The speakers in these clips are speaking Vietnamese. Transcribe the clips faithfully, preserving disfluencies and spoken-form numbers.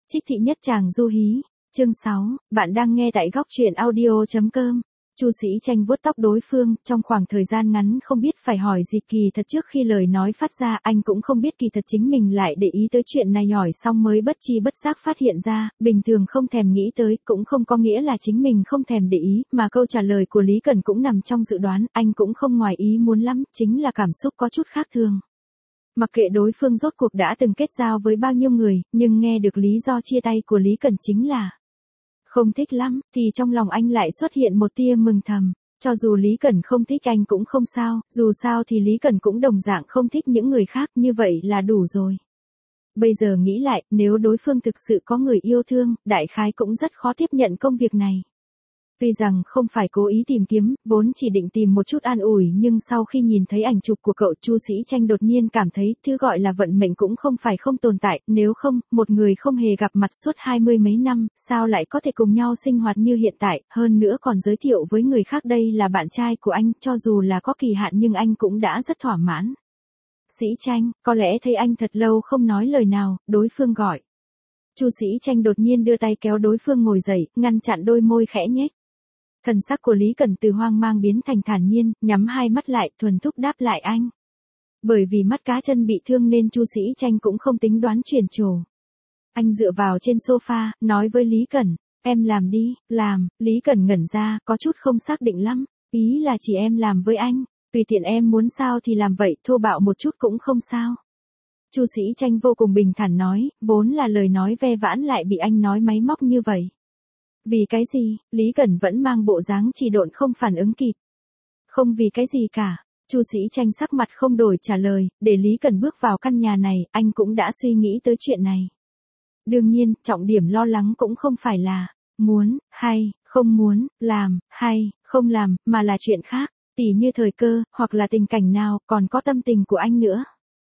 Trích thị nhất chàng du hí, chương sáu, bạn đang nghe tại góc truyện audio.com. Chu Sĩ Tranh vuốt tóc đối phương, trong khoảng thời gian ngắn không biết phải hỏi gì kỳ thật trước khi lời nói phát ra, anh cũng không biết kỳ thật chính mình lại để ý tới chuyện này, hỏi xong mới bất chi bất giác phát hiện ra, bình thường không thèm nghĩ tới, cũng không có nghĩa là chính mình không thèm để ý, mà câu trả lời của Lý Cẩn cũng nằm trong dự đoán, anh cũng không ngoài ý muốn lắm, chính là cảm xúc có chút khác thường. Mặc kệ đối phương rốt cuộc đã từng kết giao với bao nhiêu người, nhưng nghe được lý do chia tay của Lý Cẩn chính là không thích lắm, thì trong lòng anh lại xuất hiện một tia mừng thầm. Cho dù Lý Cẩn không thích anh cũng không sao, dù sao thì Lý Cẩn cũng đồng dạng không thích những người khác, như vậy là đủ rồi. Bây giờ nghĩ lại, nếu đối phương thực sự có người yêu thương, đại khái cũng rất khó tiếp nhận công việc này. Tuy rằng không phải cố ý tìm kiếm, vốn chỉ định tìm một chút an ủi, nhưng sau khi nhìn thấy ảnh chụp của cậu, Chu Sĩ Tranh đột nhiên cảm thấy, thứ gọi là vận mệnh cũng không phải không tồn tại, nếu không, một người không hề gặp mặt suốt hai mươi mấy năm, sao lại có thể cùng nhau sinh hoạt như hiện tại, hơn nữa còn giới thiệu với người khác đây là bạn trai của anh, cho dù là có kỳ hạn nhưng anh cũng đã rất thỏa mãn. Sĩ Tranh, có lẽ thấy anh thật lâu không nói lời nào, đối phương gọi. Chu Sĩ Tranh đột nhiên đưa tay kéo đối phương ngồi dậy, ngăn chặn đôi môi khẽ nhếch. Thần sắc của Lý Cẩn từ hoang mang biến thành thản nhiên, nhắm hai mắt lại, thuần thục đáp lại anh. Bởi vì mắt cá chân bị thương nên Chu Sĩ Tranh cũng không tính đoán chuyển trồ. Anh dựa vào trên sofa, nói với Lý Cẩn, em làm đi, làm, Lý Cẩn ngẩn ra, có chút không xác định lắm, ý là chỉ em làm với anh, tùy tiện em muốn sao thì làm vậy, thô bạo một chút cũng không sao. Chu Sĩ Tranh vô cùng bình thản nói, vốn là lời nói ve vãn lại bị anh nói máy móc như vậy. Vì cái gì, Lý Cẩn vẫn mang bộ dáng trì độn không phản ứng kịp. Không vì cái gì cả, Chu Sĩ Tranh sắc mặt không đổi trả lời, để Lý Cẩn bước vào căn nhà này, anh cũng đã suy nghĩ tới chuyện này. Đương nhiên, trọng điểm lo lắng cũng không phải là muốn, hay, không muốn, làm, hay, không làm, mà là chuyện khác, tỉ như thời cơ, hoặc là tình cảnh nào, còn có tâm tình của anh nữa.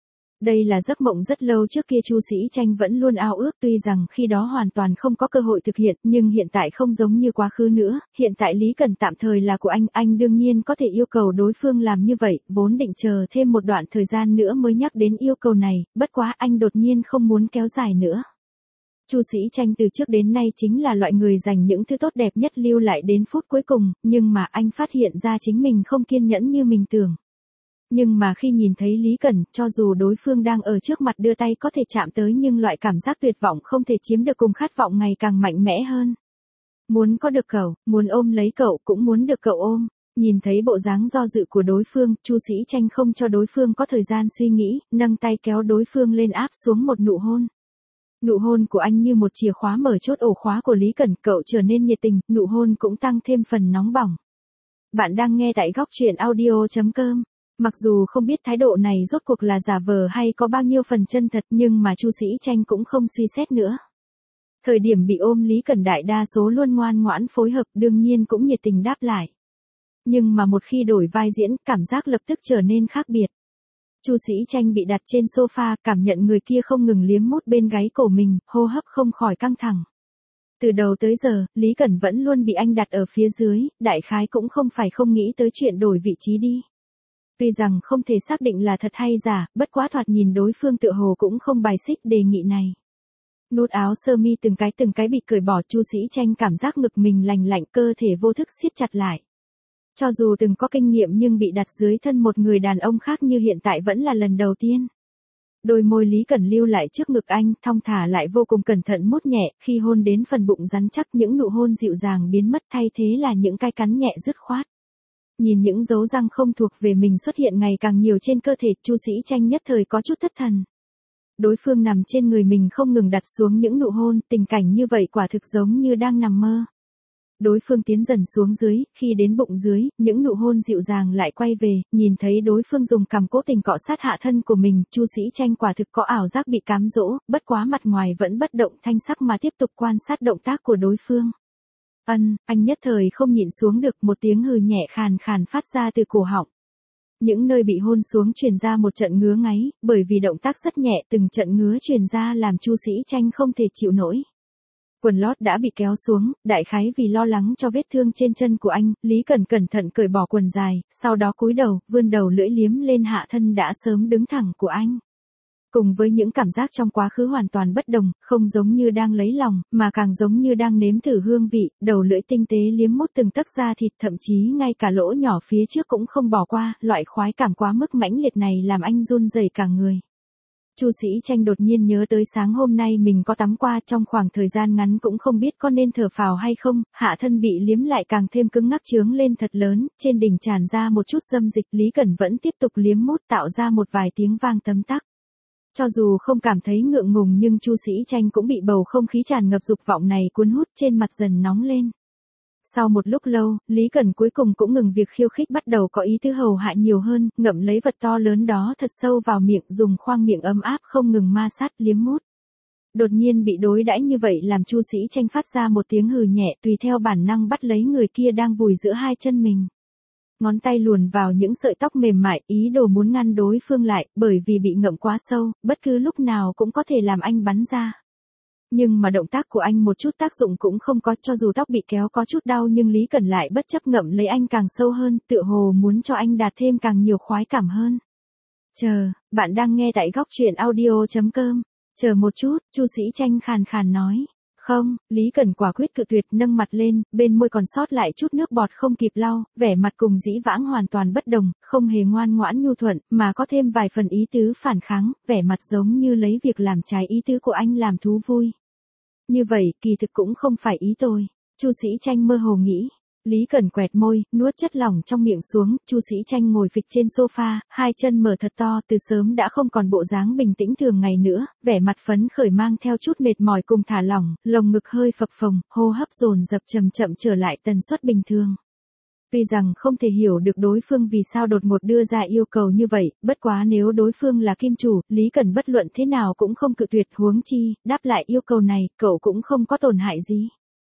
Đây là giấc mộng rất lâu trước kia Chu Sĩ Tranh vẫn luôn ao ước, tuy rằng khi đó hoàn toàn không có cơ hội thực hiện, nhưng hiện tại không giống như quá khứ nữa, hiện tại Lý Cẩn tạm thời là của anh, anh đương nhiên có thể yêu cầu đối phương làm như vậy, vốn định chờ thêm một đoạn thời gian nữa mới nhắc đến yêu cầu này, bất quá anh đột nhiên không muốn kéo dài nữa. Chu Sĩ Tranh từ trước đến nay chính là loại người dành những thứ tốt đẹp nhất lưu lại đến phút cuối cùng, nhưng mà anh phát hiện ra chính mình không kiên nhẫn như mình tưởng. Nhưng mà khi nhìn thấy Lý Cẩn, cho dù đối phương đang ở trước mặt đưa tay có thể chạm tới nhưng loại cảm giác tuyệt vọng không thể chiếm được cùng khát vọng ngày càng mạnh mẽ hơn. Muốn có được cậu, muốn ôm lấy cậu cũng muốn được cậu ôm. Nhìn thấy bộ dáng do dự của đối phương, Chu Sĩ Tranh không cho đối phương có thời gian suy nghĩ, nâng tay kéo đối phương lên áp xuống một nụ hôn. Nụ hôn của anh như một chìa khóa mở chốt ổ khóa của Lý Cẩn, cậu trở nên nhiệt tình, nụ hôn cũng tăng thêm phần nóng bỏng. Bạn đang nghe tại góc truyện audio.com. Mặc dù không biết thái độ này rốt cuộc là giả vờ hay có bao nhiêu phần chân thật, nhưng mà Chu Sĩ Tranh cũng không suy xét nữa. Thời điểm bị ôm Lý Cẩn đại đa số luôn ngoan ngoãn phối hợp, đương nhiên cũng nhiệt tình đáp lại. Nhưng mà một khi đổi vai diễn, cảm giác lập tức trở nên khác biệt. Chu Sĩ Tranh bị đặt trên sofa, cảm nhận người kia không ngừng liếm mút bên gáy cổ mình, hô hấp không khỏi căng thẳng. Từ đầu tới giờ, Lý Cẩn vẫn luôn bị anh đặt ở phía dưới, đại khái cũng không phải không nghĩ tới chuyện đổi vị trí đi. Tuy rằng không thể xác định là thật hay giả, bất quá thoạt nhìn đối phương tựa hồ cũng không bài xích đề nghị này. Nút áo sơ mi từng cái từng cái bị cởi bỏ, Chu Sĩ Tranh cảm giác ngực mình lành lạnh, cơ thể vô thức siết chặt lại. Cho dù từng có kinh nghiệm nhưng bị đặt dưới thân một người đàn ông khác như hiện tại vẫn là lần đầu tiên. Đôi môi Lý Cẩn lưu lại trước ngực anh, thong thả lại vô cùng cẩn thận mút nhẹ, khi hôn đến phần bụng rắn chắc những nụ hôn dịu dàng biến mất thay thế là những cái cắn nhẹ dứt khoát. Nhìn những dấu răng không thuộc về mình xuất hiện ngày càng nhiều trên cơ thể, Chu Sĩ Tranh nhất thời có chút thất thần. Đối phương nằm trên người mình không ngừng đặt xuống những nụ hôn, tình cảnh như vậy quả thực giống như đang nằm mơ. Đối phương tiến dần xuống dưới, khi đến bụng dưới, những nụ hôn dịu dàng lại quay về, nhìn thấy đối phương dùng cằm cố tình cọ sát hạ thân của mình, Chu Sĩ Tranh quả thực có ảo giác bị cám dỗ, bất quá mặt ngoài vẫn bất động thanh sắc mà tiếp tục quan sát động tác của đối phương. Ân, anh nhất thời không nhịn xuống được, một tiếng hừ nhẹ khàn khàn phát ra từ cổ họng. Những nơi bị hôn xuống truyền ra một trận ngứa ngáy, bởi vì động tác rất nhẹ, từng trận ngứa truyền ra làm Chu Sĩ Tranh không thể chịu nổi. Quần lót đã bị kéo xuống, đại khái vì lo lắng cho vết thương trên chân của anh, Lý Cẩn cẩn thận cởi bỏ quần dài, sau đó cúi đầu, vươn đầu lưỡi liếm lên hạ thân đã sớm đứng thẳng của anh. Cùng với những cảm giác trong quá khứ hoàn toàn bất đồng, không giống như đang lấy lòng, mà càng giống như đang nếm thử hương vị, đầu lưỡi tinh tế liếm mút từng tấc da thịt, thậm chí ngay cả lỗ nhỏ phía trước cũng không bỏ qua, loại khoái cảm quá mức mãnh liệt này làm anh run rẩy cả người. Chu Sĩ Tranh đột nhiên nhớ tới sáng hôm nay mình có tắm qua, trong khoảng thời gian ngắn cũng không biết có nên thở phào hay không, hạ thân bị liếm lại càng thêm cứng ngắc chướng lên thật lớn, trên đỉnh tràn ra một chút dâm dịch, Lý Cẩn vẫn tiếp tục liếm mút tạo ra một vài tiếng vang tấm tắc. Cho dù không cảm thấy ngượng ngùng nhưng Chu Sĩ Tranh cũng bị bầu không khí tràn ngập dục vọng này cuốn hút, trên mặt dần nóng lên. Sau một lúc lâu, Lý Cẩn cuối cùng cũng ngừng việc khiêu khích, bắt đầu có ý tứ hầu hạ nhiều hơn, ngậm lấy vật to lớn đó thật sâu vào miệng, dùng khoang miệng ấm áp không ngừng ma sát liếm mút. Đột nhiên bị đối đãi như vậy làm Chu Sĩ Tranh phát ra một tiếng hừ nhẹ, tùy theo bản năng bắt lấy người kia đang vùi giữa hai chân mình. Ngón tay luồn vào những sợi tóc mềm mại, ý đồ muốn ngăn đối phương lại, bởi vì bị ngậm quá sâu, bất cứ lúc nào cũng có thể làm anh bắn ra. Nhưng mà động tác của anh một chút tác dụng cũng không có, cho dù tóc bị kéo có chút đau nhưng Lý Cẩn lại bất chấp ngậm lấy anh càng sâu hơn, tựa hồ muốn cho anh đạt thêm càng nhiều khoái cảm hơn. Chờ, bạn đang nghe tại góc truyện audio chấm com. Chờ một chút, Chu Sĩ Tranh khàn khàn nói. Không, Lý Cẩn quả quyết cự tuyệt, nâng mặt lên, bên môi còn sót lại chút nước bọt không kịp lau, vẻ mặt cùng dĩ vãng hoàn toàn bất đồng, không hề ngoan ngoãn nhu thuận, mà có thêm vài phần ý tứ phản kháng, vẻ mặt giống như lấy việc làm trái ý tứ của anh làm thú vui. Như vậy, kỳ thực cũng không phải ý tôi. Chu Sĩ Tranh mơ hồ nghĩ. Lý Cẩn quẹt môi, nuốt chất lỏng trong miệng xuống, Chu Sĩ Tranh ngồi phịch trên sofa, hai chân mở thật to, từ sớm đã không còn bộ dáng bình tĩnh thường ngày nữa, vẻ mặt phấn khởi mang theo chút mệt mỏi cùng thả lỏng, lồng ngực hơi phập phồng, hô hấp dồn dập chậm chậm trở lại tần suất bình thường. Tuy rằng không thể hiểu được đối phương vì sao đột ngột đưa ra yêu cầu như vậy, bất quá nếu đối phương là kim chủ, Lý Cẩn bất luận thế nào cũng không cự tuyệt, huống chi, đáp lại yêu cầu này, cậu cũng không có tổn hại gì.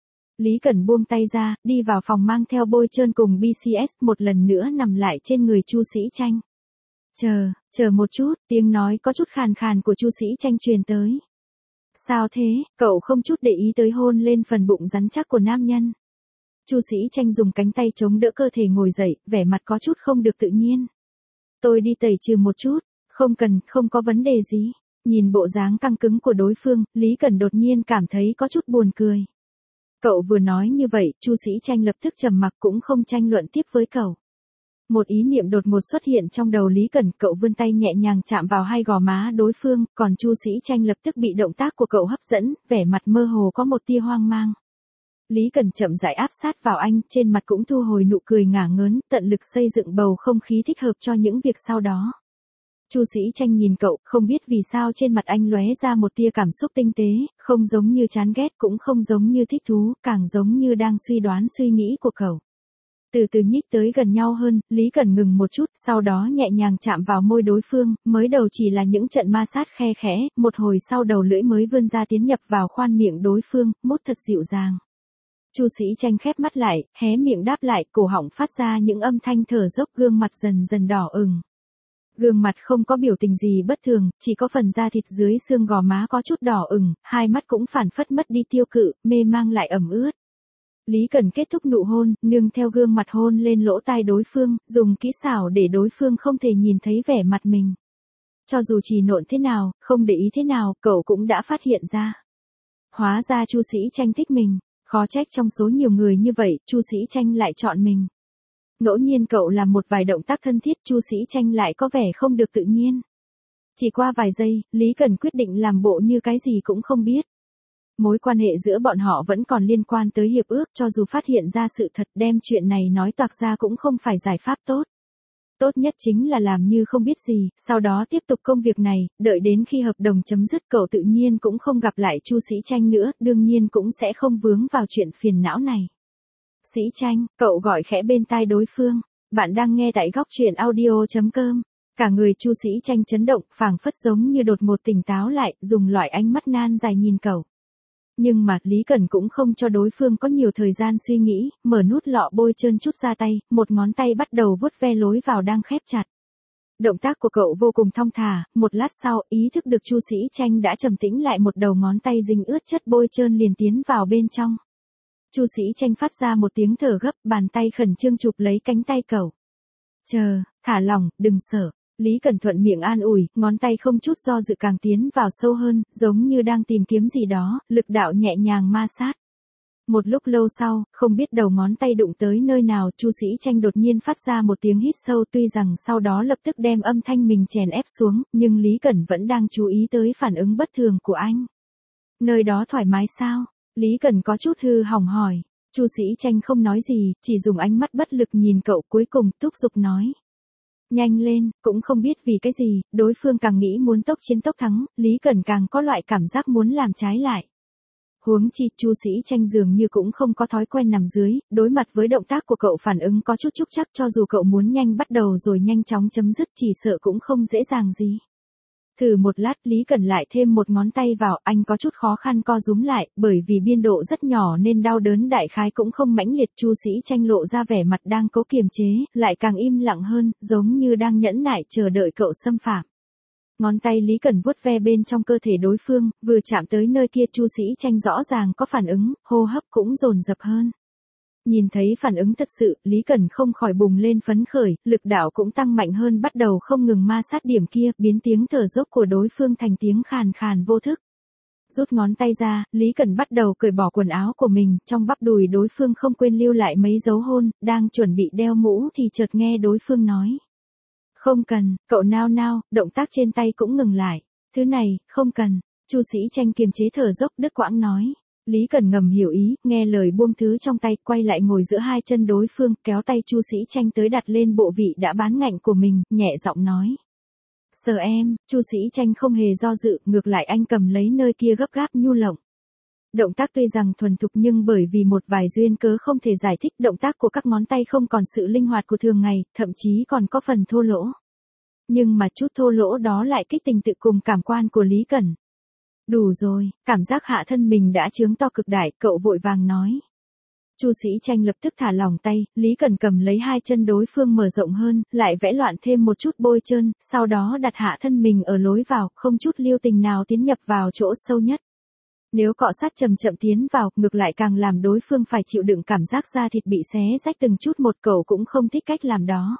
Lý Cẩn buông tay ra, đi vào phòng mang theo bôi trơn cùng bê xê ét, một lần nữa nằm lại trên người Chu Sĩ Tranh. Chờ, chờ một chút, tiếng nói có chút khàn khàn của Chu Sĩ Tranh truyền tới. Sao thế, cậu không chút để ý tới hôn lên phần bụng rắn chắc của nam nhân. Chu Sĩ Tranh dùng cánh tay chống đỡ cơ thể ngồi dậy, vẻ mặt có chút không được tự nhiên. Tôi đi tẩy trừ một chút, không cần, không có vấn đề gì. Nhìn bộ dáng căng cứng của đối phương, Lý Cẩn đột nhiên cảm thấy có chút buồn cười. Cậu vừa nói như vậy, Chu Sĩ Tranh lập tức trầm mặc cũng không tranh luận tiếp với cậu. Một ý niệm đột ngột xuất hiện trong đầu Lý Cẩn, cậu vươn tay nhẹ nhàng chạm vào hai gò má đối phương, còn Chu Sĩ Tranh lập tức bị động tác của cậu hấp dẫn, vẻ mặt mơ hồ có một tia hoang mang. Lý Cẩn chậm rãi áp sát vào anh, trên mặt cũng thu hồi nụ cười ngả ngớn, tận lực xây dựng bầu không khí thích hợp cho những việc sau đó. Chu Sĩ Tranh nhìn cậu, không biết vì sao trên mặt anh lóe ra một tia cảm xúc tinh tế, không giống như chán ghét cũng không giống như thích thú, càng giống như đang suy đoán suy nghĩ của cậu. Từ từ nhích tới gần nhau hơn, Lý Cẩn ngừng một chút, sau đó nhẹ nhàng chạm vào môi đối phương, mới đầu chỉ là những trận ma sát khe khẽ, một hồi sau đầu lưỡi mới vươn ra tiến nhập vào khoan miệng đối phương, mút thật dịu dàng. Chu Sĩ Tranh khép mắt lại, hé miệng đáp lại, cổ họng phát ra những âm thanh thở dốc, gương mặt dần dần đỏ ửng. Gương mặt không có biểu tình gì bất thường, chỉ có phần da thịt dưới xương gò má có chút đỏ ửng, hai mắt cũng phản phất mất đi tiêu cự, mê mang lại ẩm ướt. Lý Cẩn kết thúc nụ hôn, nương theo gương mặt hôn lên lỗ tai đối phương, dùng kỹ xảo để đối phương không thể nhìn thấy vẻ mặt mình. Cho dù chỉ nộn thế nào, không để ý thế nào, cậu cũng đã phát hiện ra. Hóa ra Chu Sĩ Tranh thích mình, khó trách trong số nhiều người như vậy, Chu Sĩ Tranh lại chọn mình. Ngẫu nhiên cậu làm một vài động tác thân thiết, Chu Sĩ Tranh lại có vẻ không được tự nhiên. Chỉ qua vài giây, Lý Cẩn quyết định làm bộ như cái gì cũng không biết. Mối quan hệ giữa bọn họ vẫn còn liên quan tới hiệp ước, cho dù phát hiện ra sự thật, đem chuyện này nói toạc ra cũng không phải giải pháp tốt. Tốt nhất chính là làm như không biết gì, sau đó tiếp tục công việc này, đợi đến khi hợp đồng chấm dứt cậu tự nhiên cũng không gặp lại Chu Sĩ Tranh nữa, đương nhiên cũng sẽ không vướng vào chuyện phiền não này. Sĩ Tranh, cậu gọi khẽ bên tai đối phương, bạn đang nghe tại góc truyện audio chấm com. Cả người Chu Sĩ Tranh chấn động, phảng phất giống như đột ngột tỉnh táo lại, dùng loại ánh mắt nan dài nhìn cậu. Nhưng mà, Lý Cẩn cũng không cho đối phương có nhiều thời gian suy nghĩ, mở nút lọ bôi trơn chút ra tay, một ngón tay bắt đầu vuốt ve lối vào đang khép chặt. Động tác của cậu vô cùng thong thả, một lát sau, ý thức được Chu Sĩ Tranh đã trầm tĩnh lại, một đầu ngón tay dính ướt chất bôi trơn liền tiến vào bên trong. Chu Sĩ Tranh phát ra một tiếng thở gấp, bàn tay khẩn trương chụp lấy cánh tay cậu. Chờ, thả lỏng, đừng sợ. Lý Cẩn thuận miệng an ủi, ngón tay không chút do dự càng tiến vào sâu hơn, giống như đang tìm kiếm gì đó, lực đạo nhẹ nhàng ma sát. Một lúc lâu sau, không biết đầu ngón tay đụng tới nơi nào, Chu Sĩ Tranh đột nhiên phát ra một tiếng hít sâu, tuy rằng sau đó lập tức đem âm thanh mình chèn ép xuống, nhưng Lý Cẩn vẫn đang chú ý tới phản ứng bất thường của anh. Nơi đó thoải mái sao? Lý Cẩn có chút hư hỏng hỏi. Chu Sĩ Tranh không nói gì, chỉ dùng ánh mắt bất lực nhìn cậu, cuối cùng thúc giục nói. Nhanh lên, cũng không biết vì cái gì, đối phương càng nghĩ muốn tốc chiến tốc thắng, Lý Cẩn càng có loại cảm giác muốn làm trái lại. Huống chi, Chu Sĩ Tranh dường như cũng không có thói quen nằm dưới, đối mặt với động tác của cậu phản ứng có chút trúc chắc, cho dù cậu muốn nhanh bắt đầu rồi nhanh chóng chấm dứt chỉ sợ cũng không dễ dàng gì. Thử một lát, Lý Cẩn lại thêm một ngón tay vào, anh có chút khó khăn co rúm lại, bởi vì biên độ rất nhỏ nên đau đớn đại khái cũng không mãnh liệt. Chu Sĩ Tranh lộ ra vẻ mặt đang cố kiềm chế, lại càng im lặng hơn, giống như đang nhẫn nại chờ đợi cậu xâm phạm. Ngón tay Lý Cẩn vuốt ve bên trong cơ thể đối phương, vừa chạm tới nơi kia Chu Sĩ Tranh rõ ràng có phản ứng, hô hấp cũng dồn dập hơn. Nhìn thấy phản ứng thật sự, Lý Cẩn không khỏi bùng lên phấn khởi, lực đạo cũng tăng mạnh hơn, bắt đầu không ngừng ma sát điểm kia, biến tiếng thở dốc của đối phương thành tiếng khàn khàn vô thức. Rút ngón tay ra, Lý Cẩn bắt đầu cởi bỏ quần áo của mình, trong bắp đùi đối phương không quên lưu lại mấy dấu hôn, đang chuẩn bị đeo mũ thì chợt nghe đối phương nói. Không cần, cậu nao nao, động tác trên tay cũng ngừng lại. Thứ này, không cần. Chu Sĩ Tranh kiềm chế thở dốc đứt quãng nói. Lý Cẩn ngầm hiểu ý, nghe lời buông thứ trong tay, quay lại ngồi giữa hai chân đối phương, kéo tay Chu Sĩ Tranh tới đặt lên bộ vị đã bán ngạnh của mình, nhẹ giọng nói. Sờ em, Chu Sĩ Tranh không hề do dự, ngược lại anh cầm lấy nơi kia gấp gáp nhu lộng. Động tác tuy rằng thuần thục nhưng bởi vì một vài duyên cớ không thể giải thích, động tác của các ngón tay không còn sự linh hoạt của thường ngày, thậm chí còn có phần thô lỗ. Nhưng mà chút thô lỗ đó lại kích tình tự cùng cảm quan của Lý Cẩn. Đủ rồi, cảm giác hạ thân mình đã chướng to cực đại, cậu vội vàng nói. Chu Sĩ Tranh lập tức thả lỏng tay, Lý Cẩn cầm lấy hai chân đối phương mở rộng hơn, lại vẽ loạn thêm một chút bôi trơn, sau đó đặt hạ thân mình ở lối vào, không chút lưu tình nào tiến nhập vào chỗ sâu nhất. Nếu cọ sát chậm chậm tiến vào, ngược lại càng làm đối phương phải chịu đựng cảm giác da thịt bị xé rách từng chút một, cậu cũng không thích cách làm đó.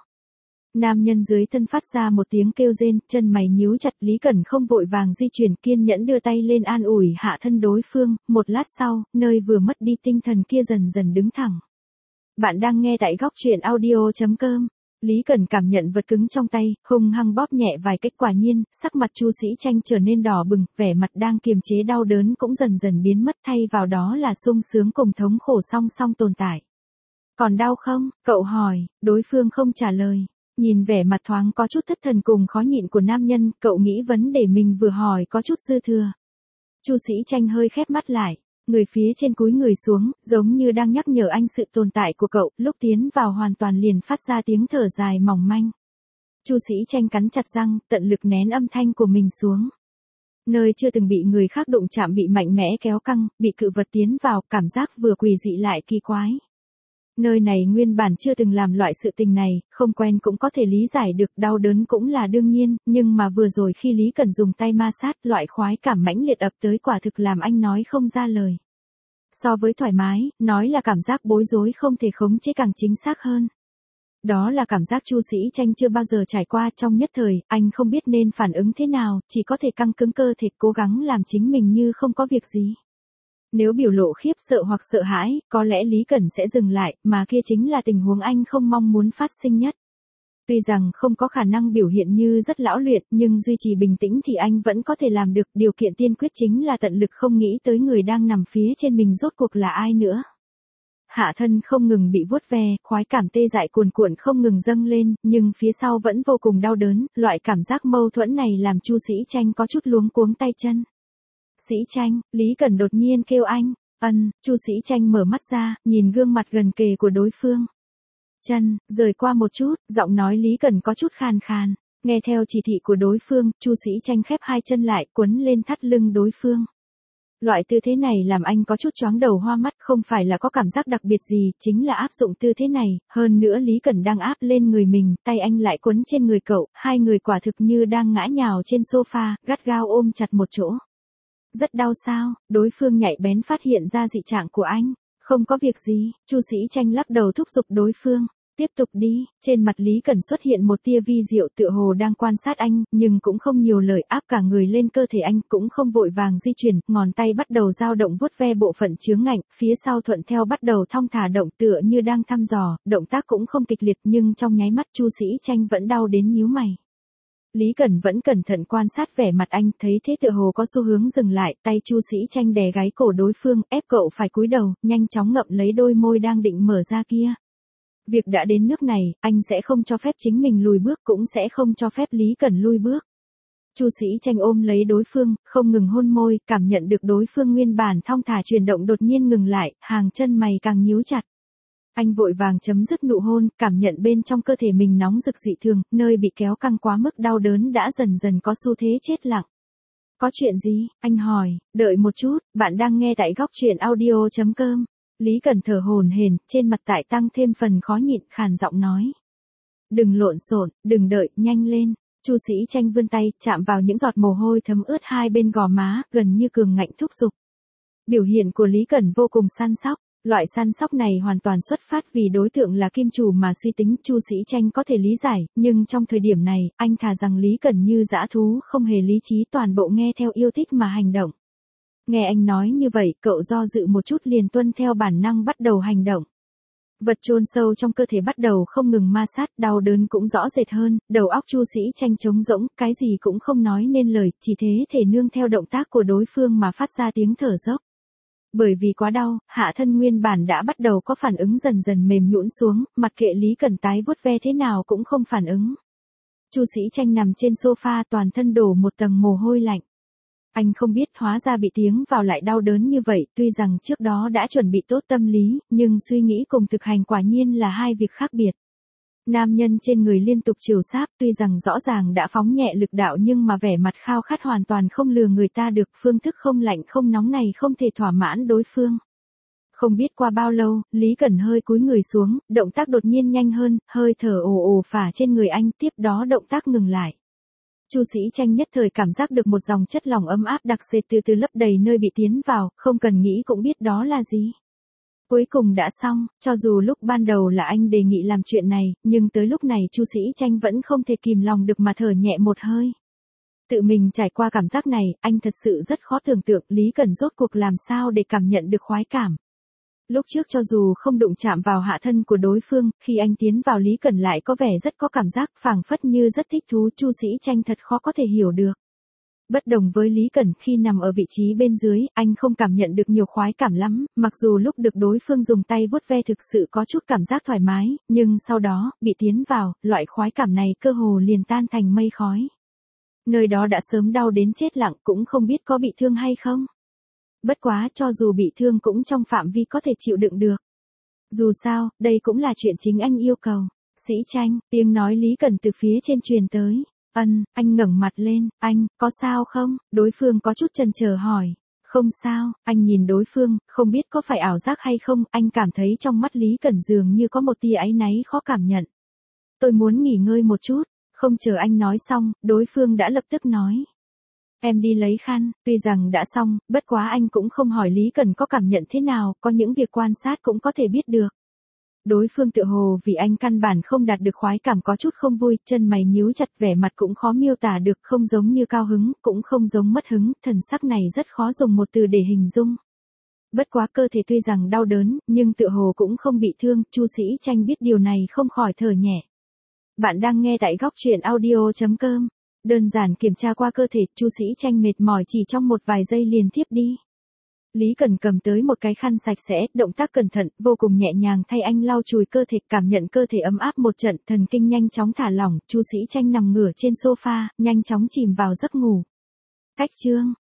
Nam nhân dưới thân phát ra một tiếng kêu rên, chân mày nhíu chặt, Lý Cẩn không vội vàng di chuyển, kiên nhẫn đưa tay lên an ủi hạ thân đối phương, một lát sau, nơi vừa mất đi tinh thần kia dần dần đứng thẳng. Bạn đang nghe tại góc truyện audio chấm com. Lý Cẩn cảm nhận vật cứng trong tay, hung hăng bóp nhẹ vài cách, quả nhiên, sắc mặt Chu Sĩ Tranh trở nên đỏ bừng, vẻ mặt đang kiềm chế đau đớn cũng dần dần biến mất, thay vào đó là sung sướng cùng thống khổ song song tồn tại. Còn đau không? Cậu hỏi, đối phương không trả lời. Nhìn vẻ mặt thoáng có chút thất thần cùng khó nhịn của nam nhân, cậu nghĩ vấn đề mình vừa hỏi có chút dư thừa. Chu Sĩ Tranh hơi khép mắt lại, người phía trên cúi người xuống, giống như đang nhắc nhở anh sự tồn tại của cậu, lúc tiến vào hoàn toàn liền phát ra tiếng thở dài mỏng manh. Chu Sĩ Tranh cắn chặt răng, tận lực nén âm thanh của mình xuống. Nơi chưa từng bị người khác đụng chạm bị mạnh mẽ kéo căng, bị cự vật tiến vào, cảm giác vừa quỷ dị lại kỳ quái. Nơi này nguyên bản chưa từng làm loại sự tình này, không quen cũng có thể lý giải được, đau đớn cũng là đương nhiên, nhưng mà vừa rồi khi Lý Cẩn dùng tay ma sát, loại khoái cảm mãnh liệt ập tới quả thực làm anh nói không ra lời. So với thoải mái, nói là cảm giác bối rối không thể khống chế càng chính xác hơn. Đó là cảm giác Chu Sĩ Tranh chưa bao giờ trải qua, trong nhất thời, anh không biết nên phản ứng thế nào, chỉ có thể căng cứng cơ thể cố gắng làm chính mình như không có việc gì. Nếu biểu lộ khiếp sợ hoặc sợ hãi, có lẽ Lý Cẩn sẽ dừng lại, mà kia chính là tình huống anh không mong muốn phát sinh nhất. Tuy rằng không có khả năng biểu hiện như rất lão luyện, nhưng duy trì bình tĩnh thì anh vẫn có thể làm được, điều kiện tiên quyết chính là tận lực không nghĩ tới người đang nằm phía trên mình rốt cuộc là ai nữa. Hạ thân không ngừng bị vuốt ve, khoái cảm tê dại cuồn cuộn không ngừng dâng lên, nhưng phía sau vẫn vô cùng đau đớn, loại cảm giác mâu thuẫn này làm Chu Sĩ Tranh có chút luống cuống tay chân. Sĩ Tranh, Lý Cẩn đột nhiên kêu anh. Ân, Chu Sĩ Tranh mở mắt ra, nhìn gương mặt gần kề của đối phương. Chân, rời qua một chút, giọng nói Lý Cẩn có chút khàn khàn. Nghe theo chỉ thị của đối phương, Chu Sĩ Tranh khép hai chân lại, quấn lên thắt lưng đối phương. Loại tư thế này làm anh có chút choáng đầu hoa mắt, không phải là có cảm giác đặc biệt gì, chính là áp dụng tư thế này, hơn nữa Lý Cẩn đang áp lên người mình, tay anh lại quấn trên người cậu, hai người quả thực như đang ngã nhào trên sofa, gắt gao ôm chặt một chỗ. Rất đau sao? Đối phương nhạy bén phát hiện ra dị trạng của anh. Không có việc gì, Chu Sĩ Tranh lắc đầu thúc giục đối phương. Tiếp tục đi, trên mặt Lý Cẩn xuất hiện một tia vi diệu tựa hồ đang quan sát anh, nhưng cũng không nhiều lời áp cả người lên cơ thể anh, cũng không vội vàng di chuyển, ngón tay bắt đầu dao động vuốt ve bộ phận chướng ngạnh, phía sau thuận theo bắt đầu thong thả động tựa như đang thăm dò, động tác cũng không kịch liệt nhưng trong nháy mắt Chu Sĩ Tranh vẫn đau đến nhíu mày. Lý Cẩn vẫn cẩn thận quan sát vẻ mặt anh, thấy thế tựa hồ có xu hướng dừng lại, tay Chu Sĩ Tranh đè gáy cổ đối phương, ép cậu phải cúi đầu, nhanh chóng ngậm lấy đôi môi đang định mở ra kia. Việc đã đến nước này, anh sẽ không cho phép chính mình lùi bước, cũng sẽ không cho phép Lý Cẩn lui bước. Chu Sĩ Tranh ôm lấy đối phương, không ngừng hôn môi, cảm nhận được đối phương nguyên bản thong thả chuyển động đột nhiên ngừng lại, hàng chân mày càng nhíu chặt. Anh vội vàng chấm dứt nụ hôn, cảm nhận bên trong cơ thể mình nóng rực dị thường, nơi bị kéo căng quá mức đau đớn đã dần dần có xu thế chết lặng. Có chuyện gì? Anh hỏi, đợi một chút, bạn đang nghe tại góc truyện audio chấm com. Lý Cẩn thở hổn hển, trên mặt tại tăng thêm phần khó nhịn, khàn giọng nói. Đừng lộn xộn, đừng đợi, nhanh lên. Chu Sĩ Tranh vươn tay, chạm vào những giọt mồ hôi thấm ướt hai bên gò má, gần như cường ngạnh thúc giục. Biểu hiện của Lý Cẩn vô cùng săn sóc. Loại săn sóc này hoàn toàn xuất phát vì đối tượng là kim chủ mà suy tính, Chu Sĩ Tranh có thể lý giải, nhưng trong thời điểm này, anh thà rằng Lý Cẩn như dã thú không hề lý trí toàn bộ nghe theo yêu thích mà hành động. Nghe anh nói như vậy, cậu do dự một chút liền tuân theo bản năng bắt đầu hành động. Vật chôn sâu trong cơ thể bắt đầu không ngừng ma sát, đau đớn cũng rõ rệt hơn, đầu óc Chu Sĩ Tranh trống rỗng, cái gì cũng không nói nên lời, chỉ thế thể nương theo động tác của đối phương mà phát ra tiếng thở dốc. Bởi vì quá đau, hạ thân nguyên bản đã bắt đầu có phản ứng dần dần mềm nhũn xuống, mặc kệ Lý Cẩn tái vuốt ve thế nào cũng không phản ứng. Chu Sĩ Tranh nằm trên sofa toàn thân đổ một tầng mồ hôi lạnh. Anh không biết hóa ra bị tiếng vào lại đau đớn như vậy, tuy rằng trước đó đã chuẩn bị tốt tâm lý, nhưng suy nghĩ cùng thực hành quả nhiên là hai việc khác biệt. Nam nhân trên người liên tục chiều sáp, tuy rằng rõ ràng đã phóng nhẹ lực đạo nhưng mà vẻ mặt khao khát hoàn toàn không lừa người ta được, phương thức không lạnh không nóng này không thể thỏa mãn đối phương. Không biết qua bao lâu, Lý Cẩn hơi cúi người xuống, động tác đột nhiên nhanh hơn, hơi thở ồ ồ phả trên người anh, tiếp đó động tác ngừng lại. Chu Sĩ Tranh nhất thời cảm giác được một dòng chất lỏng ấm áp đặc sệt từ từ lấp đầy nơi bị tiến vào, không cần nghĩ cũng biết đó là gì. Cuối cùng đã xong, cho dù lúc ban đầu là anh đề nghị làm chuyện này, nhưng tới lúc này Chu Sĩ Tranh vẫn không thể kìm lòng được mà thở nhẹ một hơi. Tự mình trải qua cảm giác này, anh thật sự rất khó tưởng tượng Lý Cẩn rốt cuộc làm sao để cảm nhận được khoái cảm. Lúc trước cho dù không đụng chạm vào hạ thân của đối phương, khi anh tiến vào Lý Cẩn lại có vẻ rất có cảm giác phảng phất như rất thích thú, Chu Sĩ Tranh thật khó có thể hiểu được. Bất đồng với Lý Cẩn, khi nằm ở vị trí bên dưới, anh không cảm nhận được nhiều khoái cảm lắm, mặc dù lúc được đối phương dùng tay vuốt ve thực sự có chút cảm giác thoải mái, nhưng sau đó, bị tiến vào, loại khoái cảm này cơ hồ liền tan thành mây khói. Nơi đó đã sớm đau đến chết lặng, cũng không biết có bị thương hay không. Bất quá cho dù bị thương cũng trong phạm vi có thể chịu đựng được. Dù sao, đây cũng là chuyện chính anh yêu cầu. Sĩ Tranh, tiếng nói Lý Cẩn từ phía trên truyền tới. Ân, anh ngẩng mặt lên, anh, có sao không? Đối phương có chút chần chờ hỏi. Không sao, anh nhìn đối phương, không biết có phải ảo giác hay không, anh cảm thấy trong mắt Lý Cẩn dường như có một tia áy náy khó cảm nhận. Tôi muốn nghỉ ngơi một chút, không chờ anh nói xong, đối phương đã lập tức nói. Em đi lấy khăn, tuy rằng đã xong, bất quá anh cũng không hỏi Lý Cẩn có cảm nhận thế nào, có những việc quan sát cũng có thể biết được. Đối phương tự hồ vì anh căn bản không đạt được khoái cảm có chút không vui, chân mày nhíu chặt, vẻ mặt cũng khó miêu tả được, không giống như cao hứng, cũng không giống mất hứng, thần sắc này rất khó dùng một từ để hình dung. Bất quá cơ thể tuy rằng đau đớn, nhưng tự hồ cũng không bị thương, Chu Sĩ Tranh biết điều này không khỏi thở nhẹ. Bạn đang nghe tại góc truyện audio chấm com. Đơn giản kiểm tra qua cơ thể, Chu Sĩ Tranh mệt mỏi chỉ trong một vài giây liền tiếp đi. Lý Cẩn cầm tới một cái khăn sạch sẽ, động tác cẩn thận, vô cùng nhẹ nhàng thay anh lau chùi cơ thể, cảm nhận cơ thể ấm áp một trận, thần kinh nhanh chóng thả lỏng, Chu Sĩ Tranh nằm ngửa trên sofa, nhanh chóng chìm vào giấc ngủ. Cách chương,